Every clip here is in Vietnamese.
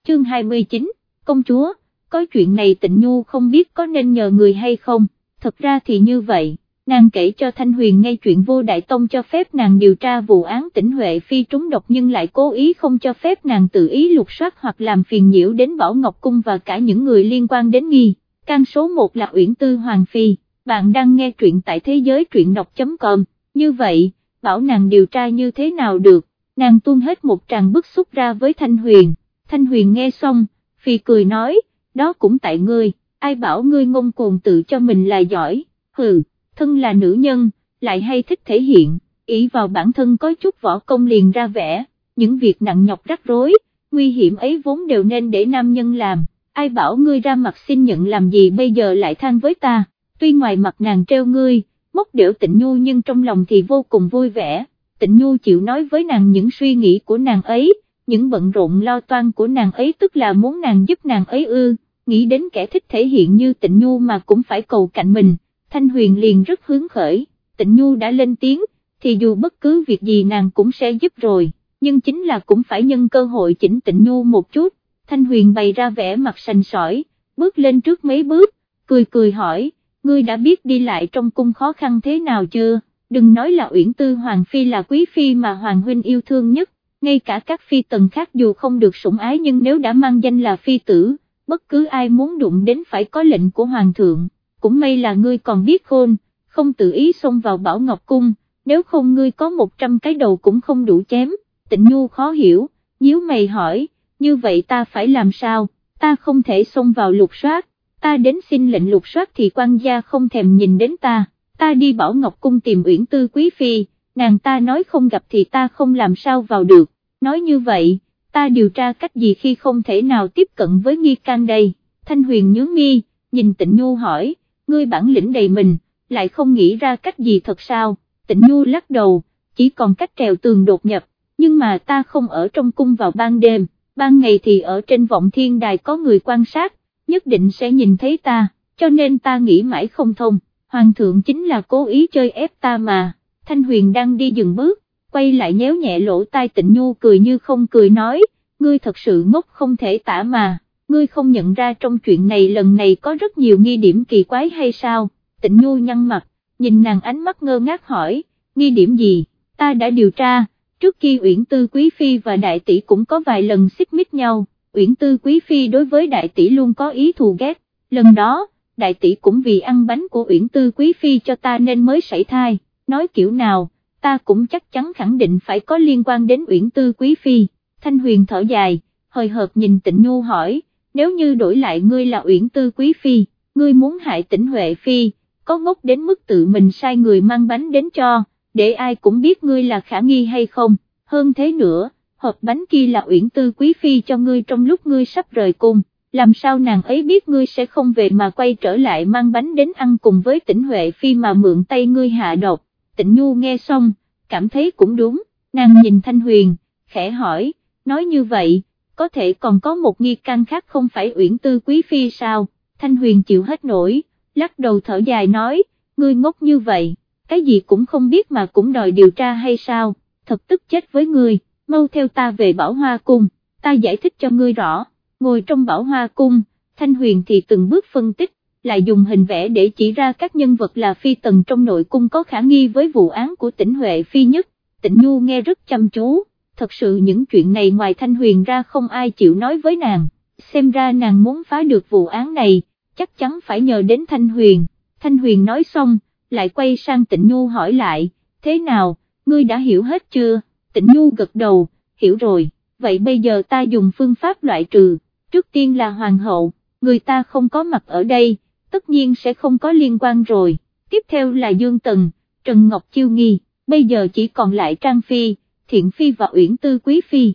chương 29, công chúa, có chuyện này Tịnh Nhu không biết có nên nhờ người hay không, thật ra thì như vậy, nàng kể cho Thanh Huyền nghe chuyện Vô Đại Tông cho phép nàng điều tra vụ án Tĩnh Huệ Phi trúng độc nhưng lại cố ý không cho phép nàng tự ý lục soát hoặc làm phiền nhiễu đến Bảo Ngọc Cung và cả những người liên quan đến nghi can số 1 là Uyển Tư Hoàng Phi. Bạn đang nghe truyện tại thế giới truyện đọc.com, như vậy, bảo nàng điều tra như thế nào được, nàng tuôn hết một tràng bức xúc ra với Thanh Huyền. Thanh Huyền nghe xong, Phi cười nói, đó cũng tại ngươi, ai bảo ngươi ngông cuồng tự cho mình là giỏi, hừ, thân là nữ nhân, lại hay thích thể hiện, ỷ vào bản thân có chút võ công liền ra vẻ, những việc nặng nhọc rắc rối, nguy hiểm ấy vốn đều nên để nam nhân làm, ai bảo ngươi ra mặt xin nhận làm gì bây giờ lại than với ta. Tuy ngoài mặt nàng trêu ngươi, móc đểu Tịnh Nhu nhưng trong lòng thì vô cùng vui vẻ, Tịnh Nhu chịu nói với nàng những suy nghĩ của nàng ấy, những bận rộn lo toan của nàng ấy tức là muốn nàng giúp nàng ấy nghĩ đến kẻ thích thể hiện như Tịnh Nhu mà cũng phải cầu cạnh mình, Thanh Huyền liền rất hứng khởi, Tịnh Nhu đã lên tiếng, thì dù bất cứ việc gì nàng cũng sẽ giúp rồi, nhưng chính là cũng phải nhân cơ hội chỉnh Tịnh Nhu một chút, Thanh Huyền bày ra vẻ mặt sành sỏi, bước lên trước mấy bước, cười hỏi, ngươi đã biết đi lại trong cung khó khăn thế nào chưa, đừng nói là Uyển Tư Hoàng Phi là quý phi mà Hoàng huynh yêu thương nhất, ngay cả các phi tần khác dù không được sủng ái nhưng nếu đã mang danh là phi tử, bất cứ ai muốn đụng đến phải có lệnh của Hoàng thượng, cũng may là ngươi còn biết khôn, không tự ý xông vào Bảo Ngọc Cung, nếu không ngươi có 100 cái đầu cũng không đủ chém. Tịnh Nhu khó hiểu, nhíu mày hỏi, như vậy ta phải làm sao, ta không thể xông vào lục soát. Ta đến xin lệnh lục soát thì quan gia không thèm nhìn đến ta đi Bảo Ngọc Cung tìm Uyển Tư quý phi, nàng ta nói không gặp thì ta không làm sao vào được, nói như vậy, ta điều tra cách gì khi không thể nào tiếp cận với nghi can đây. Thanh Huyền nhướng mi, nhìn Tịnh Nhu hỏi, ngươi bản lĩnh đầy mình, lại không nghĩ ra cách gì thật sao, Tịnh Nhu lắc đầu, chỉ còn cách trèo tường đột nhập, nhưng mà ta không ở trong cung vào ban đêm, ban ngày thì ở trên vọng thiên đài có người quan sát, nhất định sẽ nhìn thấy ta, cho nên ta nghĩ mãi không thông, Hoàng thượng chính là cố ý chơi ép ta mà. Thanh Huyền đang đi dừng bước, quay lại nhéo nhẹ lỗ tai Tịnh Nhu cười như không cười nói, ngươi thật sự ngốc không thể tả mà, ngươi không nhận ra trong chuyện này lần này có rất nhiều nghi điểm kỳ quái hay sao? Tịnh Nhu nhăn mặt, nhìn nàng ánh mắt ngơ ngác hỏi, nghi điểm gì? Ta đã điều tra, trước khi Uyển Tư quý phi và đại tỷ cũng có vài lần xích mích nhau. Uyển Tư quý phi đối với đại tỷ luôn có ý thù ghét, lần đó, đại tỷ cũng vì ăn bánh của Uyển Tư quý phi cho ta nên mới sảy thai, nói kiểu nào, ta cũng chắc chắn khẳng định phải có liên quan đến Uyển Tư quý phi. Thanh Huyền thở dài, hời hợt nhìn Tịnh Nhu hỏi, nếu như đổi lại ngươi là Uyển Tư quý phi, ngươi muốn hại Tĩnh Huệ phi, có ngốc đến mức tự mình sai người mang bánh đến cho, để ai cũng biết ngươi là khả nghi hay không, hơn thế nữa. Hộp bánh kia là Uyển Tư quý phi cho ngươi trong lúc ngươi sắp rời cung, làm sao nàng ấy biết ngươi sẽ không về mà quay trở lại mang bánh đến ăn cùng với Tĩnh Huệ phi mà mượn tay ngươi hạ độc. Tịnh Nhu nghe xong, cảm thấy cũng đúng, nàng nhìn Thanh Huyền, khẽ hỏi, nói như vậy, có thể còn có một nghi can khác không phải Uyển Tư quý phi sao? Thanh Huyền chịu hết nổi, lắc đầu thở dài nói, ngươi ngốc như vậy, cái gì cũng không biết mà cũng đòi điều tra hay sao, thật tức chết với ngươi. Mau theo ta về Bảo Hoa Cung, ta giải thích cho ngươi rõ. Ngồi trong Bảo Hoa Cung, Thanh Huyền thì từng bước phân tích, lại dùng hình vẽ để chỉ ra các nhân vật là phi tần trong nội cung có khả nghi với vụ án của Tĩnh Huệ phi nhất. Tịnh Nhu nghe rất chăm chú, thật sự những chuyện này ngoài Thanh Huyền ra không ai chịu nói với nàng, xem ra nàng muốn phá được vụ án này, chắc chắn phải nhờ đến Thanh Huyền. Thanh Huyền nói xong, lại quay sang Tịnh Nhu hỏi lại, thế nào, ngươi đã hiểu hết chưa? Tịnh Nhu gật đầu, hiểu rồi, vậy bây giờ ta dùng phương pháp loại trừ, trước tiên là hoàng hậu, người ta không có mặt ở đây, tất nhiên sẽ không có liên quan rồi, tiếp theo là Dương Tần, Trần Ngọc Chiêu Nghi, bây giờ chỉ còn lại Trang Phi, Thiện Phi và Uyển Tư quý phi,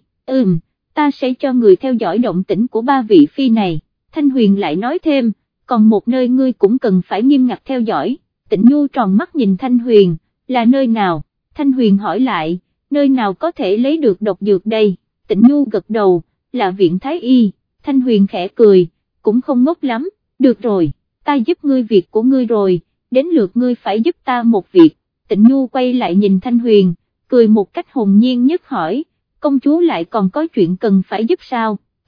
ta sẽ cho người theo dõi động tĩnh của ba vị phi này. Thanh Huyền lại nói thêm, còn một nơi ngươi cũng cần phải nghiêm ngặt theo dõi. Tịnh Nhu tròn mắt nhìn Thanh Huyền, là nơi nào? Thanh Huyền hỏi lại, nơi nào có thể lấy được độc dược đây? Tịnh Nhu gật đầu, là viện Thái Y. Thanh Huyền khẽ cười, cũng không ngốc lắm, được rồi, ta giúp ngươi việc của ngươi rồi, đến lượt ngươi phải giúp ta một việc. Tịnh Nhu quay lại nhìn Thanh Huyền, cười một cách hồn nhiên nhất hỏi, công chúa lại còn có chuyện cần phải giúp sao?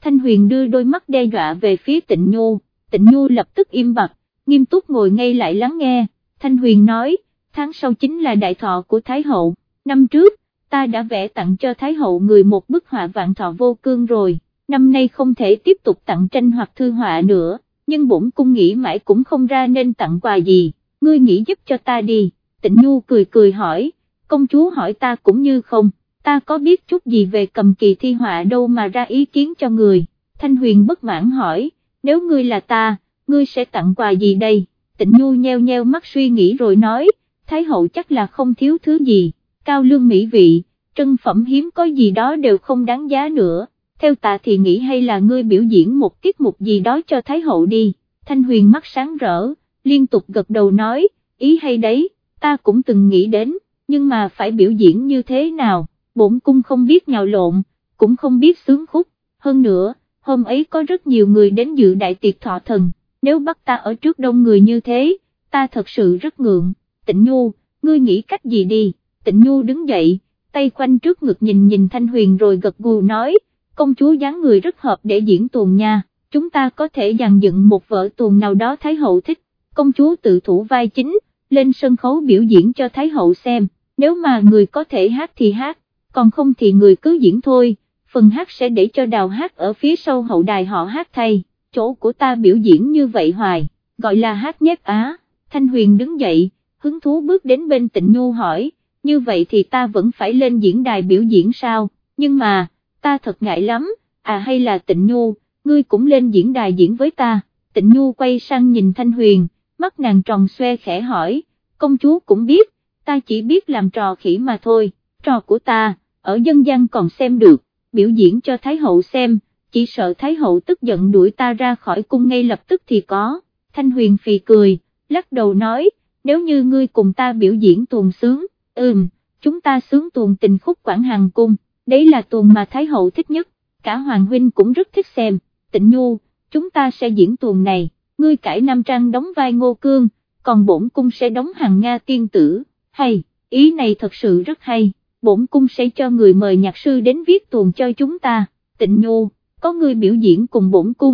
Thanh Huyền đưa đôi mắt đe dọa về phía Tịnh Nhu lập tức im bặt, nghiêm túc ngồi ngay lại lắng nghe. Thanh Huyền nói, tháng sau chính là đại thọ của Thái hậu, năm trước, ta đã vẽ tặng cho Thái hậu người một bức họa vạn thọ vô cương rồi, năm nay không thể tiếp tục tặng tranh hoặc thư họa nữa, nhưng bổn cung nghĩ mãi cũng không ra nên tặng quà gì, ngươi nghĩ giúp cho ta đi. Tịnh Nhu cười cười hỏi, công chúa hỏi ta cũng như không, ta có biết chút gì về cầm kỳ thi họa đâu mà ra ý kiến cho người. Thanh Huyền bất mãn hỏi, nếu ngươi là ta, ngươi sẽ tặng quà gì đây? Tịnh Nhu nheo nheo mắt suy nghĩ rồi nói, Thái hậu chắc là không thiếu thứ gì, cao lương mỹ vị, trân phẩm hiếm có gì đó đều không đáng giá nữa, theo ta thì nghĩ hay là ngươi biểu diễn một tiết mục gì đó cho Thái hậu đi. Thanh Huyền mắt sáng rỡ, liên tục gật đầu nói, ý hay đấy, ta cũng từng nghĩ đến, nhưng mà phải biểu diễn như thế nào, bổn cung không biết nhào lộn, cũng không biết sướng khúc, hơn nữa, hôm ấy có rất nhiều người đến dự đại tiệc thọ thần, nếu bắt ta ở trước đông người như thế, ta thật sự rất ngượng. Tịnh Nhu, ngươi nghĩ cách gì đi? Tịnh Nhu đứng dậy, tay khoanh trước ngực nhìn Thanh Huyền rồi gật gù nói, công chúa dáng người rất hợp để diễn tuồng nha, chúng ta có thể dàn dựng một vở tuồng nào đó Thái hậu thích, công chúa tự thủ vai chính, lên sân khấu biểu diễn cho Thái hậu xem, nếu mà người có thể hát thì hát, còn không thì người cứ diễn thôi, phần hát sẽ để cho Đào hát ở phía sau hậu đài họ hát thay, chỗ của ta biểu diễn như vậy hoài, gọi là hát nhép á. Thanh Huyền đứng dậy, hứng thú bước đến bên Tịnh Nhu hỏi, như vậy thì ta vẫn phải lên diễn đài biểu diễn sao, nhưng mà, ta thật ngại lắm, à hay là Tịnh Nhu, ngươi cũng lên diễn đài diễn với ta. Tịnh Nhu quay sang nhìn Thanh Huyền, mắt nàng tròn xoe khẽ hỏi, công chúa cũng biết, ta chỉ biết làm trò khỉ mà thôi, trò của ta, ở dân gian còn xem được, biểu diễn cho Thái hậu xem, chỉ sợ Thái hậu tức giận đuổi ta ra khỏi cung ngay lập tức thì có. Thanh Huyền phì cười, lắc đầu nói, nếu như ngươi cùng ta biểu diễn tuồng sướng, chúng ta sướng tuồng tình khúc Quảng Hằng cung, đấy là tuồng mà Thái hậu thích nhất, cả Hoàng huynh cũng rất thích xem. Tịnh Nhu, chúng ta sẽ diễn tuồng này, ngươi cải nam trang đóng vai Ngô Cương, còn bổn cung sẽ đóng Hằng Nga tiên tử, hay, ý này thật sự rất hay, bổn cung sẽ cho người mời nhạc sư đến viết tuồng cho chúng ta. Tịnh Nhu, có người biểu diễn cùng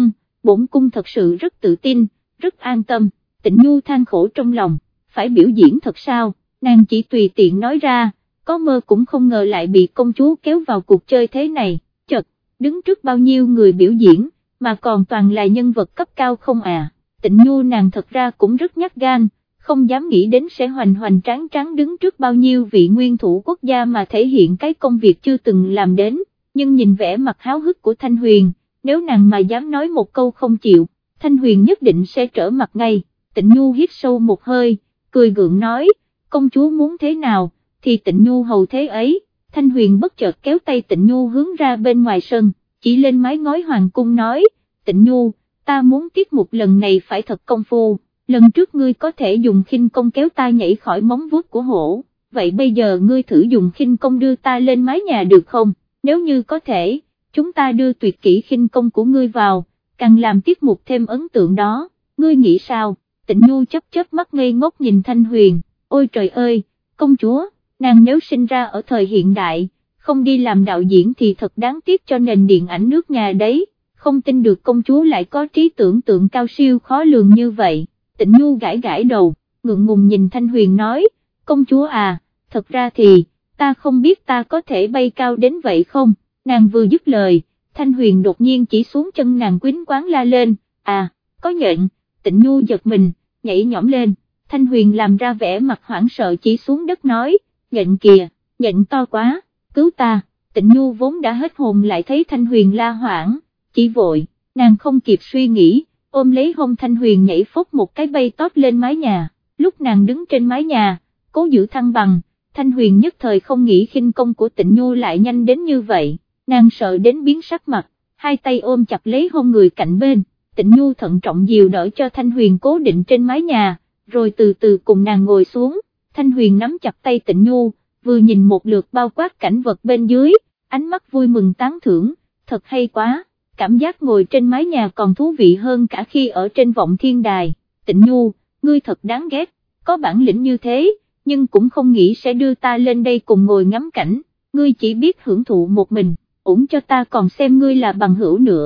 bổn cung thật sự rất tự tin, rất an tâm. Tịnh Nhu than khổ trong lòng, phải biểu diễn thật sao, nàng chỉ tùy tiện nói ra, có mơ cũng không ngờ lại bị công chúa kéo vào cuộc chơi thế này, chật, đứng trước bao nhiêu người biểu diễn, mà còn toàn là nhân vật cấp cao không à. Tịnh Nhu nàng thật ra cũng rất nhát gan, không dám nghĩ đến sẽ hoành hoành tráng tráng đứng trước bao nhiêu vị nguyên thủ quốc gia mà thể hiện cái công việc chưa từng làm đến, nhưng nhìn vẻ mặt háo hức của Thanh Huyền, nếu nàng mà dám nói một câu không chịu, Thanh Huyền nhất định sẽ trở mặt ngay. Tịnh Nhu hít sâu một hơi, cười gượng nói, công chúa muốn thế nào, thì Tịnh Nhu hầu thế ấy. Thanh Huyền bất chợt kéo tay Tịnh Nhu hướng ra bên ngoài sân, chỉ lên mái ngói hoàng cung nói, Tịnh Nhu, ta muốn tiết mục lần này phải thật công phu, lần trước ngươi có thể dùng khinh công kéo ta nhảy khỏi móng vuốt của hổ, vậy bây giờ ngươi thử dùng khinh công đưa ta lên mái nhà được không, nếu như có thể, chúng ta đưa tuyệt kỹ khinh công của ngươi vào, càng làm tiết mục thêm ấn tượng đó, ngươi nghĩ sao? Tịnh Nhu chớp mắt ngây ngốc nhìn Thanh Huyền, ôi trời ơi, công chúa, nàng nếu sinh ra ở thời hiện đại, không đi làm đạo diễn thì thật đáng tiếc cho nền điện ảnh nước nhà đấy, không tin được công chúa lại có trí tưởng tượng cao siêu khó lường như vậy. Tịnh Nhu gãi gãi đầu, ngượng ngùng nhìn Thanh Huyền nói, công chúa à, thật ra thì, ta không biết ta có thể bay cao đến vậy không, nàng vừa dứt lời, Thanh Huyền đột nhiên chỉ xuống chân nàng quýnh quáng la lên, à, có nhện. Tịnh Nhu giật mình, nhảy nhõm lên, Thanh Huyền làm ra vẻ mặt hoảng sợ chỉ xuống đất nói, nhện kìa, nhện to quá, cứu ta. Tịnh Nhu vốn đã hết hồn lại thấy Thanh Huyền la hoảng, chỉ vội, nàng không kịp suy nghĩ, ôm lấy hông Thanh Huyền nhảy phốc một cái bay tót lên mái nhà. Lúc nàng đứng trên mái nhà, cố giữ thăng bằng, Thanh Huyền nhất thời không nghĩ khinh công của Tịnh Nhu lại nhanh đến như vậy, nàng sợ đến biến sắc mặt, hai tay ôm chặt lấy hông người cạnh bên. Tịnh Nhu thận trọng dìu đỡ cho Thanh Huyền cố định trên mái nhà, rồi từ từ cùng nàng ngồi xuống. Thanh Huyền nắm chặt tay Tịnh Nhu, vừa nhìn một lượt bao quát cảnh vật bên dưới, ánh mắt vui mừng tán thưởng, thật hay quá, cảm giác ngồi trên mái nhà còn thú vị hơn cả khi ở trên vọng thiên đài. Tịnh Nhu, ngươi thật đáng ghét, có bản lĩnh như thế, nhưng cũng không nghĩ sẽ đưa ta lên đây cùng ngồi ngắm cảnh, ngươi chỉ biết hưởng thụ một mình, ủng cho ta còn xem ngươi là bằng hữu nữa.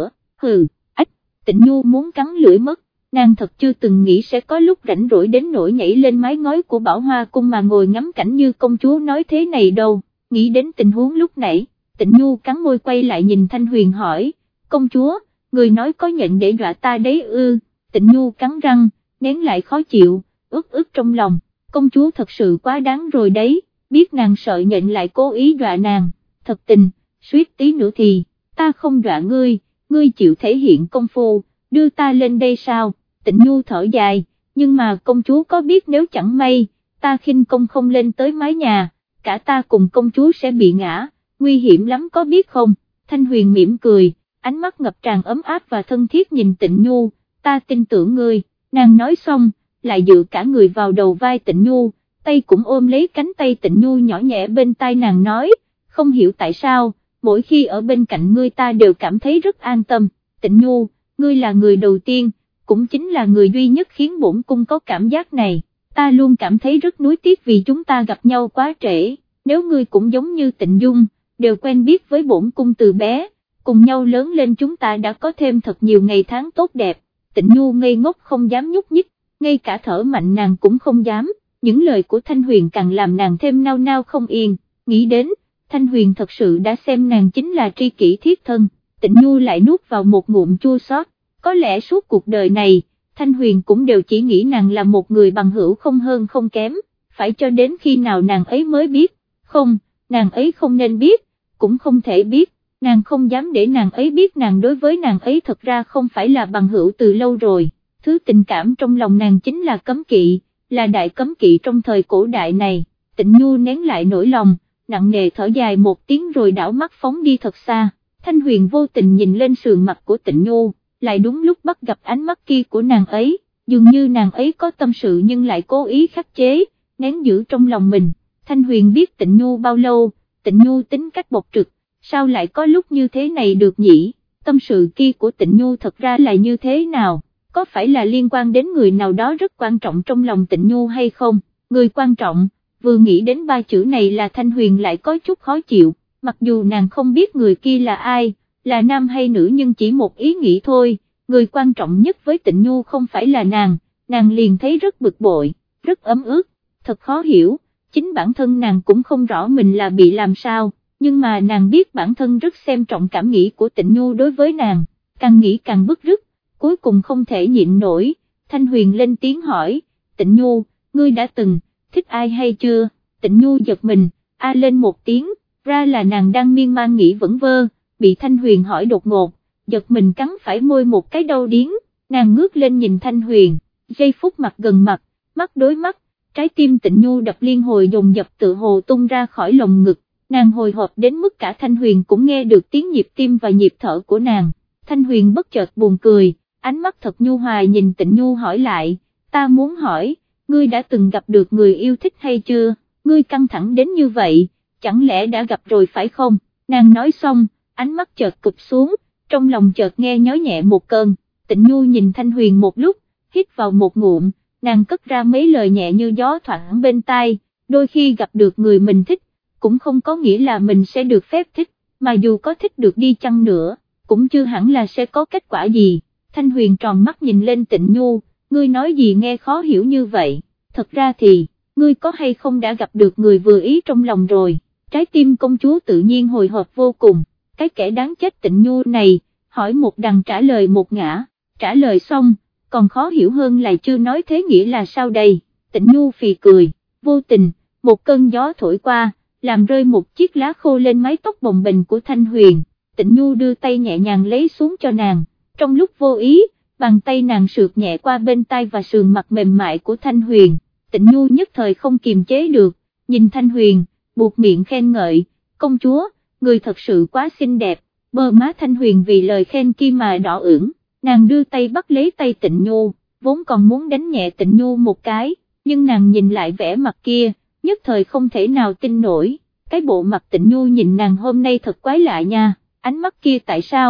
hừ, ách, Tịnh Nhu muốn cắn lưỡi mất, nàng thật chưa từng nghĩ sẽ có lúc rảnh rỗi đến nỗi nhảy lên mái ngói của Bảo Hoa cung mà ngồi ngắm cảnh như công chúa nói thế này đâu, nghĩ đến tình huống lúc nãy, Tịnh Nhu cắn môi quay lại nhìn Thanh Huyền hỏi, công chúa, người nói có nhận để dọa ta đấy ư? Tịnh Nhu cắn răng, nén lại khó chịu, ức ức trong lòng, công chúa thật sự quá đáng rồi đấy, biết nàng sợ nhận lại cố ý dọa nàng, thật tình, suýt tí nữa thì, ta không dọa ngươi, ngươi chịu thể hiện công phu, đưa ta lên đây sao? Tịnh Nhu thở dài, nhưng mà công chúa có biết nếu chẳng may, ta khinh công không lên tới mái nhà, cả ta cùng công chúa sẽ bị ngã, nguy hiểm lắm có biết không? Thanh Huyền mỉm cười, ánh mắt ngập tràn ấm áp và thân thiết nhìn Tịnh Nhu, ta tin tưởng ngươi, nàng nói xong, lại dựa cả người vào đầu vai Tịnh Nhu, tay cũng ôm lấy cánh tay Tịnh Nhu nhỏ nhẹ bên tai nàng nói, không hiểu tại sao, mỗi khi ở bên cạnh ngươi ta đều cảm thấy rất an tâm, Tịnh Nhu, ngươi là người đầu tiên, cũng chính là người duy nhất khiến bổn cung có cảm giác này, ta luôn cảm thấy rất nuối tiếc vì chúng ta gặp nhau quá trễ, nếu ngươi cũng giống như Tịnh Dung, đều quen biết với bổn cung từ bé, cùng nhau lớn lên chúng ta đã có thêm thật nhiều ngày tháng tốt đẹp. Tịnh Nhu ngây ngốc không dám nhúc nhích, ngay cả thở mạnh nàng cũng không dám, những lời của Thanh Huyền càng làm nàng thêm nao nao không yên, nghĩ đến, Thanh Huyền thật sự đã xem nàng chính là tri kỷ thiết thân, Tịnh Nhu lại nuốt vào một ngụm chua xót, có lẽ suốt cuộc đời này, Thanh Huyền cũng đều chỉ nghĩ nàng là một người bằng hữu không hơn không kém, phải cho đến khi nào nàng ấy mới biết, không, nàng ấy không nên biết, cũng không thể biết. Nàng không dám để nàng ấy biết nàng đối với nàng ấy thật ra không phải là bằng hữu từ lâu rồi, thứ tình cảm trong lòng nàng chính là cấm kỵ, là đại cấm kỵ trong thời cổ đại này. Tịnh Nhu nén lại nỗi lòng, nặng nề thở dài một tiếng rồi đảo mắt phóng đi thật xa. Thanh Huyền vô tình nhìn lên sườn mặt của Tịnh Nhu, lại đúng lúc bắt gặp ánh mắt kia của nàng ấy, dường như nàng ấy có tâm sự nhưng lại cố ý khắc chế, nén giữ trong lòng mình. Thanh Huyền biết Tịnh Nhu bao lâu, Tịnh Nhu tính cách bộc trực, sao lại có lúc như thế này được nhỉ, tâm sự kia của Tịnh Nhu thật ra là như thế nào, có phải là liên quan đến người nào đó rất quan trọng trong lòng Tịnh Nhu hay không, người quan trọng, vừa nghĩ đến ba chữ này là Thanh Huyền lại có chút khó chịu, mặc dù nàng không biết người kia là ai, là nam hay nữ nhưng chỉ một ý nghĩ thôi, người quan trọng nhất với Tịnh Nhu không phải là nàng liền thấy rất bực bội, rất ấm ức, thật khó hiểu, chính bản thân nàng cũng không rõ mình là bị làm sao. Nhưng mà nàng biết bản thân rất xem trọng cảm nghĩ của Tịnh Nhu đối với nàng, càng nghĩ càng bức rứt, cuối cùng không thể nhịn nổi, Thanh Huyền lên tiếng hỏi, Tịnh Nhu, ngươi đã từng thích ai hay chưa? Tịnh Nhu giật mình, a lên một tiếng, ra là nàng đang miên man nghĩ vẩn vơ, bị Thanh Huyền hỏi đột ngột, giật mình cắn phải môi một cái đau điếng, nàng ngước lên nhìn Thanh Huyền, giây phút mặt gần mặt, mắt đối mắt, trái tim Tịnh Nhu đập liên hồi dồn dập tự hồ tung ra khỏi lồng ngực. Nàng hồi hộp đến mức cả Thanh Huyền cũng nghe được tiếng nhịp tim và nhịp thở của nàng, Thanh Huyền bất chợt buồn cười, ánh mắt thật nhu hòa nhìn Tịnh Nhu hỏi lại, ta muốn hỏi, ngươi đã từng gặp được người yêu thích hay chưa, ngươi căng thẳng đến như vậy, chẳng lẽ đã gặp rồi phải không, nàng nói xong, ánh mắt chợt cụp xuống, trong lòng chợt nghe nhói nhẹ một cơn, Tịnh Nhu nhìn Thanh Huyền một lúc, hít vào một ngụm, nàng cất ra mấy lời nhẹ như gió thoảng bên tai, đôi khi gặp được người mình thích, cũng không có nghĩa là mình sẽ được phép thích, mà dù có thích được đi chăng nữa, cũng chưa hẳn là sẽ có kết quả gì. Thanh Huyền tròn mắt nhìn lên Tịnh Nhu, ngươi nói gì nghe khó hiểu như vậy, thật ra thì, ngươi có hay không đã gặp được người vừa ý trong lòng rồi, trái tim công chúa tự nhiên hồi hộp vô cùng, cái kẻ đáng chết Tịnh Nhu này, hỏi một đằng trả lời một ngã, trả lời xong, còn khó hiểu hơn là chưa nói thế nghĩa là sao đây, Tịnh Nhu phì cười, vô tình, một cơn gió thổi qua, làm rơi một chiếc lá khô lên mái tóc bồng bềnh của Thanh Huyền, Tịnh Nhu đưa tay nhẹ nhàng lấy xuống cho nàng, trong lúc vô ý, bàn tay nàng sượt nhẹ qua bên tai và sườn mặt mềm mại của Thanh Huyền, Tịnh Nhu nhất thời không kiềm chế được, nhìn Thanh Huyền, buột miệng khen ngợi, công chúa, người thật sự quá xinh đẹp, bờ má Thanh Huyền vì lời khen kia mà đỏ ửng, nàng đưa tay bắt lấy tay Tịnh Nhu, vốn còn muốn đánh nhẹ Tịnh Nhu một cái, nhưng nàng nhìn lại vẻ mặt kia, nhất thời không thể nào tin nổi, cái bộ mặt Tịnh Nhu nhìn nàng hôm nay thật quái lạ nha, ánh mắt kia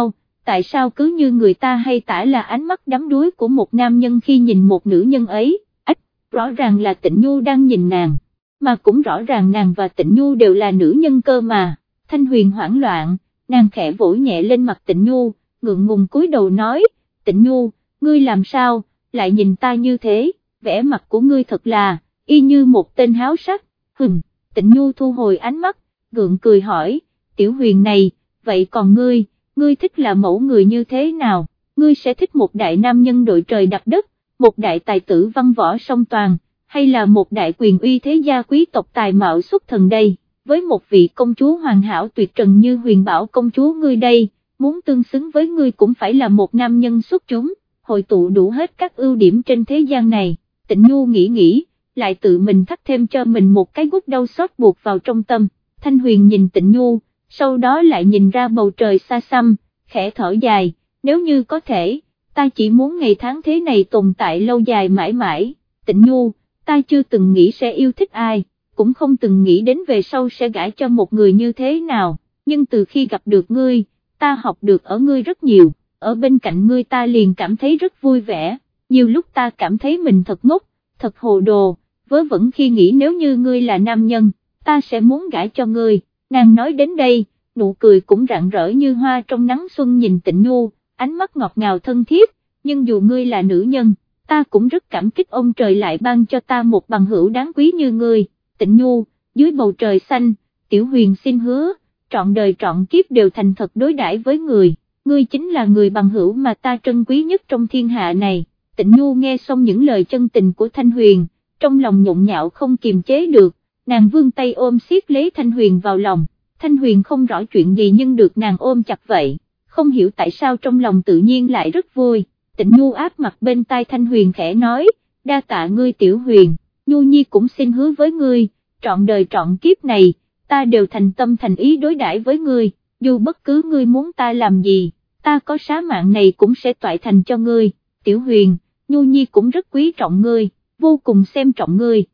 tại sao cứ như người ta hay tả là ánh mắt đắm đuối của một nam nhân khi nhìn một nữ nhân ấy, rõ ràng là Tịnh Nhu đang nhìn nàng, mà cũng rõ ràng nàng và Tịnh Nhu đều là nữ nhân cơ mà, Thanh Huyền hoảng loạn, nàng khẽ vỗ nhẹ lên mặt Tịnh Nhu, ngượng ngùng cúi đầu nói, Tịnh Nhu, ngươi làm sao, lại nhìn ta như thế, vẻ mặt của ngươi thật là, y như một tên háo sắc, Tịnh Nhu thu hồi ánh mắt, gượng cười hỏi, Tiểu Huyền này, vậy còn ngươi thích là mẫu người như thế nào, ngươi sẽ thích một đại nam nhân đội trời đặt đất, một đại tài tử văn võ song toàn, hay là một đại quyền uy thế gia quý tộc tài mạo xuất thần đây, với một vị công chúa hoàn hảo tuyệt trần như Huyền Bảo công chúa ngươi đây, muốn tương xứng với ngươi cũng phải là một nam nhân xuất chúng, hội tụ đủ hết các ưu điểm trên thế gian này. Tịnh Nhu nghĩ, lại tự mình thắt thêm cho mình một cái gút đau xót buộc vào trong tâm. Thanh Huyền nhìn Tịnh Nhu, sau đó lại nhìn ra bầu trời xa xăm, khẽ thở dài, nếu như có thể, ta chỉ muốn ngày tháng thế này tồn tại lâu dài mãi mãi. Tịnh Nhu, ta chưa từng nghĩ sẽ yêu thích ai, cũng không từng nghĩ đến về sau sẽ gả cho một người như thế nào, nhưng từ khi gặp được ngươi, ta học được ở ngươi rất nhiều, ở bên cạnh ngươi ta liền cảm thấy rất vui vẻ, nhiều lúc ta cảm thấy mình thật ngốc, thật hồ đồ, vớ vẩn khi nghĩ nếu như ngươi là nam nhân, ta sẽ muốn gả cho ngươi. Nàng nói đến đây, nụ cười cũng rạng rỡ như hoa trong nắng xuân nhìn Tịnh Nhu, ánh mắt ngọt ngào thân thiết, nhưng dù ngươi là nữ nhân, ta cũng rất cảm kích ông trời lại ban cho ta một bằng hữu đáng quý như ngươi. Tịnh Nhu, dưới bầu trời xanh, Tiểu Huyền xin hứa, trọn đời trọn kiếp đều thành thật đối đãi với người, ngươi chính là người bằng hữu mà ta trân quý nhất trong thiên hạ này. Tịnh Nhu nghe xong những lời chân tình của Thanh Huyền, trong lòng nhộn nhạo không kiềm chế được, nàng vươn tay ôm siết lấy Thanh Huyền vào lòng. Thanh Huyền không rõ chuyện gì nhưng được nàng ôm chặt vậy, không hiểu tại sao trong lòng tự nhiên lại rất vui. Tịnh Nhu áp mặt bên tai Thanh Huyền khẽ nói, đa tạ ngươi Tiểu Huyền, Nhu Nhi cũng xin hứa với ngươi, trọn đời trọn kiếp này, ta đều thành tâm thành ý đối đãi với ngươi, dù bất cứ ngươi muốn ta làm gì, ta có xá mạng này cũng sẽ toại thành cho ngươi. Tiểu Huyền, Nhu Nhi cũng rất quý trọng ngươi, vô cùng xem trọng ngươi.